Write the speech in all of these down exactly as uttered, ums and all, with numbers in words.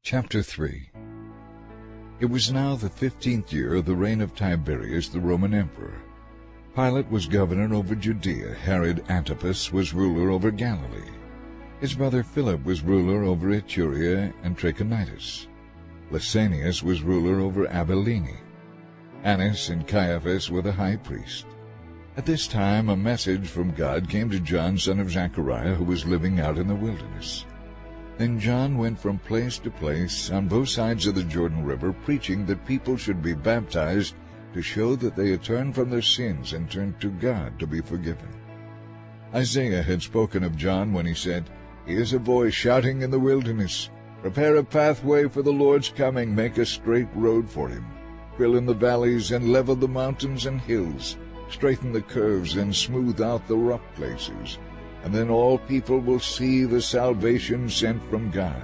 Chapter three. It was now the fifteenth year of the reign of Tiberius the Roman emperor. Pilate was governor over Judea. Herod Antipas was ruler over Galilee. His brother Philip was ruler over Iturea and Trachonitis. Lysanias was ruler over Abilene. Annas and Caiaphas were the high priest. At this time a message from God came to John, son of Zechariah, who was living out in the wilderness. Then John went from place to place on both sides of the Jordan River, preaching that people should be baptized to show that they had turned from their sins and turned to God to be forgiven. Isaiah had spoken of John when he said, "He is a voice shouting in the wilderness, 'Prepare a pathway for the Lord's coming, make a straight road for him. Fill in the valleys and level the mountains and hills, straighten the curves and smooth out the rough places. And then all people will see the salvation sent from God.'"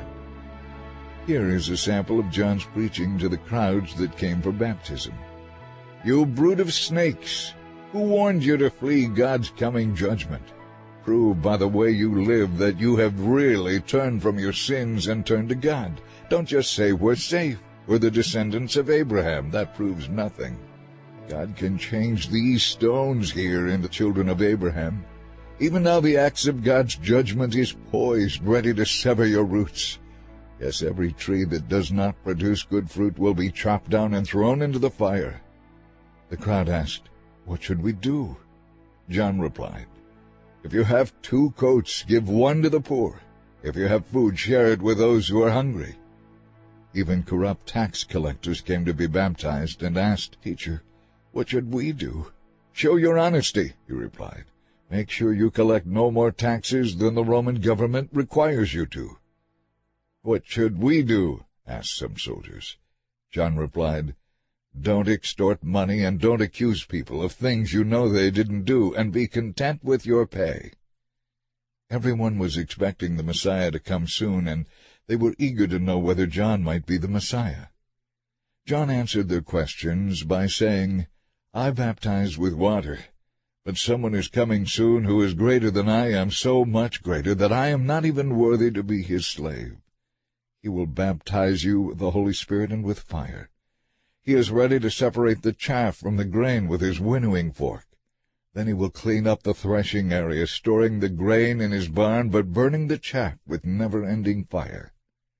Here is a sample of John's preaching to the crowds that came for baptism. "You brood of snakes! Who warned you to flee God's coming judgment? Prove by the way you live that you have really turned from your sins and turned to God. Don't just say we're safe. We're the descendants of Abraham. That proves nothing. God can change these stones here into children of Abraham. Even now the axe of God's judgment is poised, ready to sever your roots. Yes, every tree that does not produce good fruit will be chopped down and thrown into the fire." The crowd asked, "What should we do?" John replied, "If you have two coats, give one to the poor. If you have food, share it with those who are hungry." Even corrupt tax collectors came to be baptized and asked, "Teacher, what should we do?" "Show your honesty," he replied. "Make sure you collect no more taxes than the Roman government requires you to." "What should we do?" asked some soldiers. John replied, "Don't extort money and don't accuse people of things you know they didn't do, and be content with your pay." Everyone was expecting the Messiah to come soon, and they were eager to know whether John might be the Messiah. John answered their questions by saying, "I baptize with water, but someone is coming soon who is greater than I am, so much greater that I am not even worthy to be his slave. He will baptize you with the Holy Spirit and with fire. He is ready to separate the chaff from the grain with his winnowing fork. Then he will clean up the threshing area, storing the grain in his barn, but burning the chaff with never-ending fire."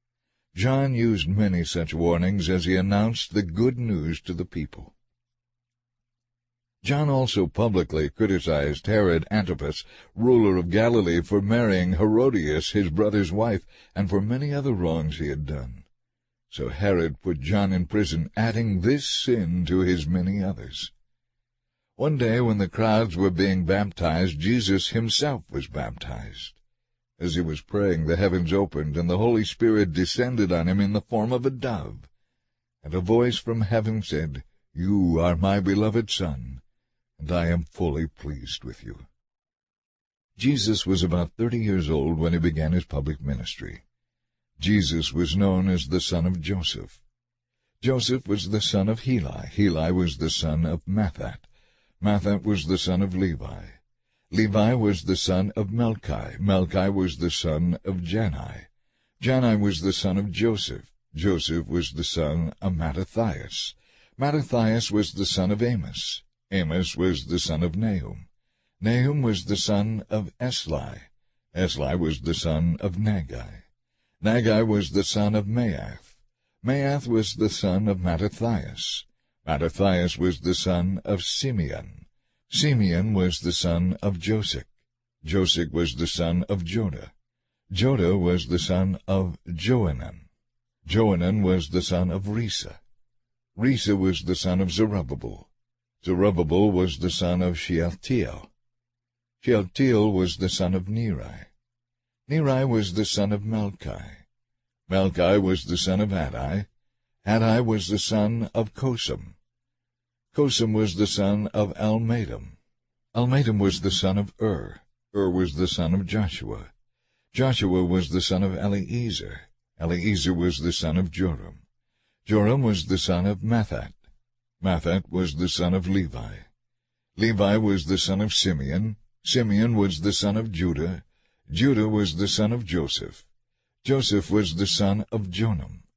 John used many such warnings as he announced the good news to the people. John also publicly criticized Herod Antipas, ruler of Galilee, for marrying Herodias, his brother's wife, and for many other wrongs he had done. So Herod put John in prison, adding this sin to his many others. One day when the crowds were being baptized, Jesus himself was baptized. As he was praying, the heavens opened, and the Holy Spirit descended on him in the form of a dove. And a voice from heaven said, "You are my beloved Son, and I am fully pleased with you." Jesus was about thirty years old when he began his public ministry. Jesus was known as the son of Joseph. Joseph was the son of Heli. Heli was the son of Mathat. Mathat was the son of Levi. Levi was the son of Melchi. Melchi was the son of Jannai. Jannai was the son of Joseph. Joseph was the son of Mattathias. Mattathias was the son of Amos. Amos was the son of Nahum. Nahum was the son of Esli. Esli was the son of Nagai. Nagai was the son of Maath. Maath was the son of Mattathias. Mattathias was the son of Simeon. Simeon was the son of Josech. Josech was the son of Joda. Joda was the son of Joanan. Joanan was the son of Risa. Risa was the son of Zerubbabel. Zerubbabel was the son of Shealtiel. Shealtiel was the son of Neri. Neri was the son of Melchi. Melchi was the son of Adai. Adai was the son of Kosam. Kosam was the son of Almadam. Almadam was the son of Ur. Ur was the son of Joshua. Joshua was the son of Eliezer. Eliezer was the son of Joram. Joram was the son of Mathat. Mathat was the son of Levi. Levi was the son of Simeon. Simeon was the son of Judah. Judah was the son of Joseph. Joseph was the son of Jonam.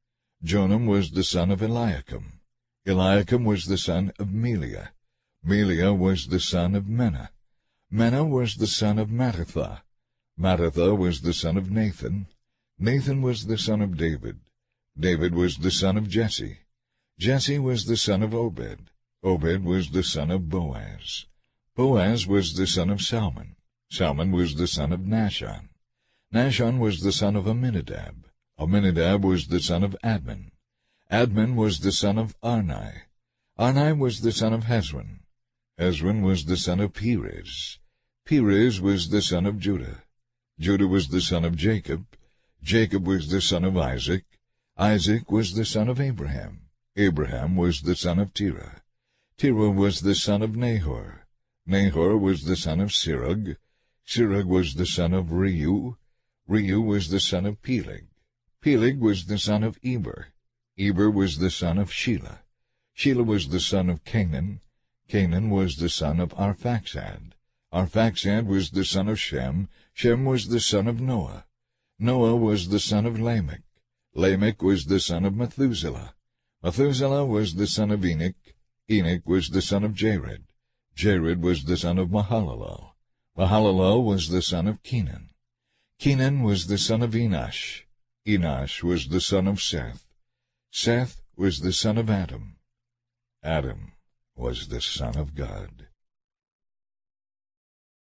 Jonam was the son of Eliakim. Eliakim was the son of Melea. Melea was the son of Menna. Menna was the son of Mattatha. Mattatha was the son of Nathan. Nathan was the son of David. David was the son of Jesse. Jesse was the son of Obed. Obed was the son of Boaz. Boaz was the son of Salmon. Salmon was the son of Nahshon. Nahshon was the son of Amminadab. Amminadab was the son of Admin. Admin was the son of Arni. Arni was the son of Hezron. Hezron was the son of Perez. Perez was the son of Judah. Judah was the son of Jacob. Jacob was the son of Isaac. Isaac was the son of Abraham. Abraham was the son of Terah. Terah was the son of Nahor. Nahor was the son of Serug. Serug was the son of Reu. Reu was the son of Peleg. Peleg was the son of Eber. Eber was the son of Shelah. Shelah was the son of Canaan. Canaan was the son of Arphaxad. Arphaxad was the son of Shem. Shem was the son of Noah. Noah was the son of Lamech. Lamech was the son of Methuselah. Methuselah was the son of Enoch. Enoch was the son of Jared. Jared was the son of Mahalalel. Mahalalel was the son of Kenan. Kenan was the son of Enosh. Enosh was the son of Seth. Seth was the son of Adam. Adam was the son of God.